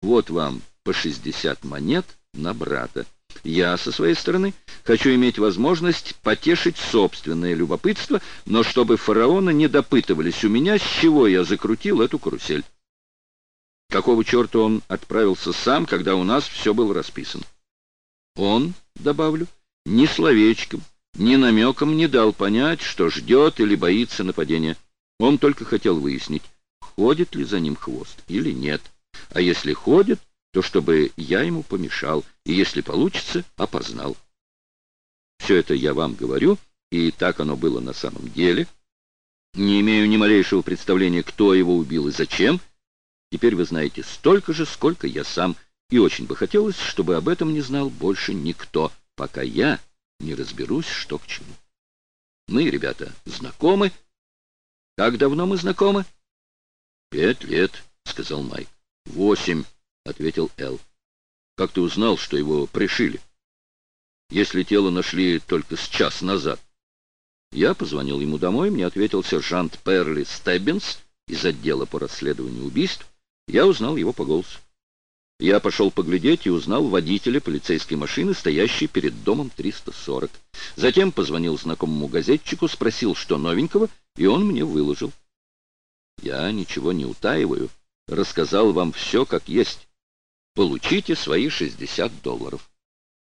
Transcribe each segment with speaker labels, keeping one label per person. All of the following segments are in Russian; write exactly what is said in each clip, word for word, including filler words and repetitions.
Speaker 1: Вот вам по шестьдесят монет на брата. Я, со своей стороны, хочу иметь возможность потешить собственное любопытство, но чтобы фараоны не допытывались у меня, с чего я закрутил эту карусель. Какого черта он отправился сам, когда у нас все было расписано? Он, добавлю, ни словечком, ни намеком не дал понять, что ждет или боится нападения. Он только хотел выяснить, ходит ли за ним хвост или нет. А если ходит, то чтобы я ему помешал, и, если получится, опознал. Все это я вам говорю, и так оно было на самом деле. Не имею ни малейшего представления, кто его убил и зачем. Теперь вы знаете столько же, сколько я сам, и очень бы хотелось, чтобы об этом не знал больше никто, пока я не разберусь, что к чему. Мы, ребята, знакомы. Как давно мы знакомы? Пять лет, сказал Майк. Восемь, ответил Эл. Как ты узнал, что его пришили? Если тело нашли только с час назад. Я позвонил ему домой, мне ответил сержант Перли Стеббинс из отдела по расследованию убийств. Я узнал его по голосу. Я пошел поглядеть и узнал водителя полицейской машины, стоящей перед домом триста сорок. Затем позвонил знакомому газетчику, спросил, что новенького, и он мне выложил. Я ничего не утаиваю, рассказал вам все как есть. Получите свои шестьдесят долларов.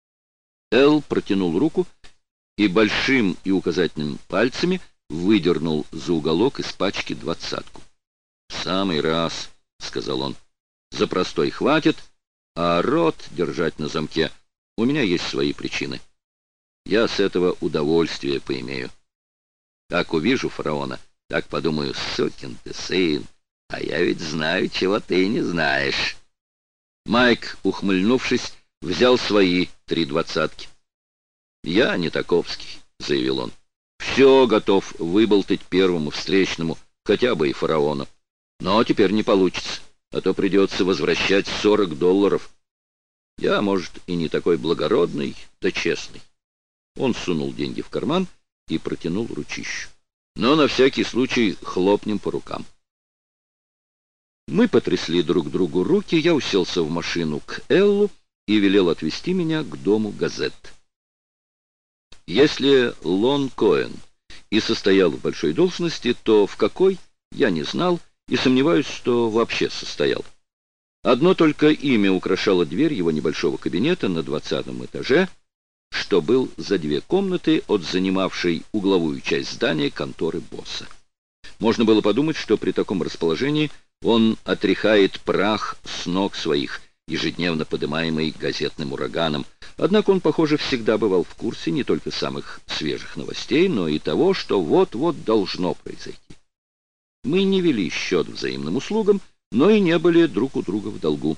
Speaker 1: Эл протянул руку и большим и указательным пальцами выдернул за уголок из пачки двадцатку. «В самый раз», — сказал он, — «за простой хватит, а рот держать на замке у меня есть свои причины. Я с этого удовольствие поимею. Как увижу фараона, так подумаю, сукин ты сын, а я ведь знаю, чего ты не знаешь». Майк, ухмыльнувшись, взял свои три двадцатки. «Я не таковский», — заявил он. «Все готов выболтать первому встречному, хотя бы и фараону. Но теперь не получится, а то придется возвращать сорок долларов. Я, может, и не такой благородный, да честный». Он сунул деньги в карман и протянул ручищу. «Но на всякий случай хлопнем по рукам». Мы потрясли друг другу руки, я уселся в машину к Эллу и велел отвезти меня к дому газет. Если Лон Коэн и состоял в большой должности, то в какой, я не знал и сомневаюсь, что вообще состоял. Одно только имя украшало дверь его небольшого кабинета на двадцатом этаже, что был за две комнаты от занимавшей угловую часть здания конторы босса. Можно было подумать, что при таком расположении он отряхает прах с ног своих, ежедневно подымаемый газетным ураганом. Однако он, похоже, всегда бывал в курсе не только самых свежих новостей, но и того, что вот-вот должно произойти. Мы не вели счет взаимным услугам, но и не были друг у друга в долгу.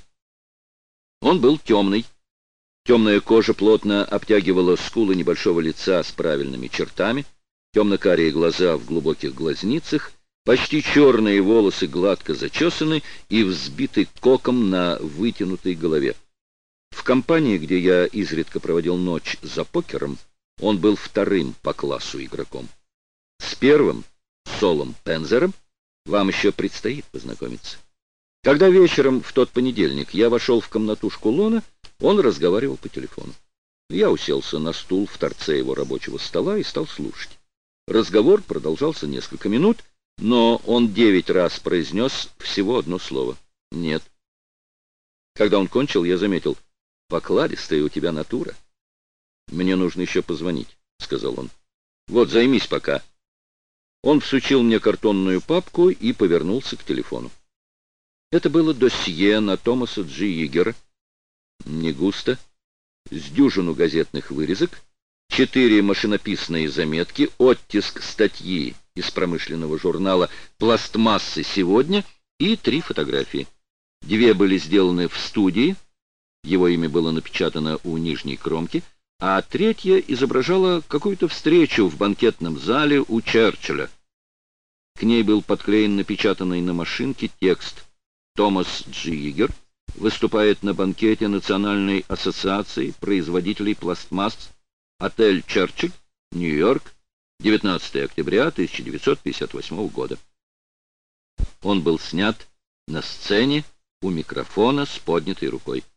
Speaker 1: Он был темный. Темная кожа плотно обтягивала скулы небольшого лица с правильными чертами, темно-карие глаза в глубоких глазницах, почти черные волосы гладко зачесаны и взбиты коком на вытянутой голове. В компании, где я изредка проводил ночь за покером, он был вторым по классу игроком. С первым, Солом Пензером, вам еще предстоит познакомиться. Когда вечером в тот понедельник я вошел в комнатушку Лона, он разговаривал по телефону. Я уселся на стул в торце его рабочего стола и стал слушать. Разговор продолжался несколько минут, но он девять раз произнес всего одно слово — «нет». Когда он кончил, я заметил: «Покладистая у тебя натура». «Мне нужно еще позвонить», — сказал он. «Вот, займись пока». Он всучил мне картонную папку и повернулся к телефону. Это было досье на Томаса Джи Йигера. Не густо, с дюжину газетных вырезок, четыре машинописные заметки, оттиск статьи из промышленного журнала «Пластмассы сегодня» и три фотографии. Две были сделаны в студии, его имя было напечатано у нижней кромки, а третья изображала какую-то встречу в банкетном зале у Черчилля. К ней был подклеен напечатанный на машинке текст: «Томас Джи Йигер выступает на банкете Национальной ассоциации производителей пластмасс, отель Черчилль, Нью-Йорк, девятнадцатое октября тысяча девятьсот пятьдесят восьмого года». Он был снят на сцене у микрофона с поднятой рукой.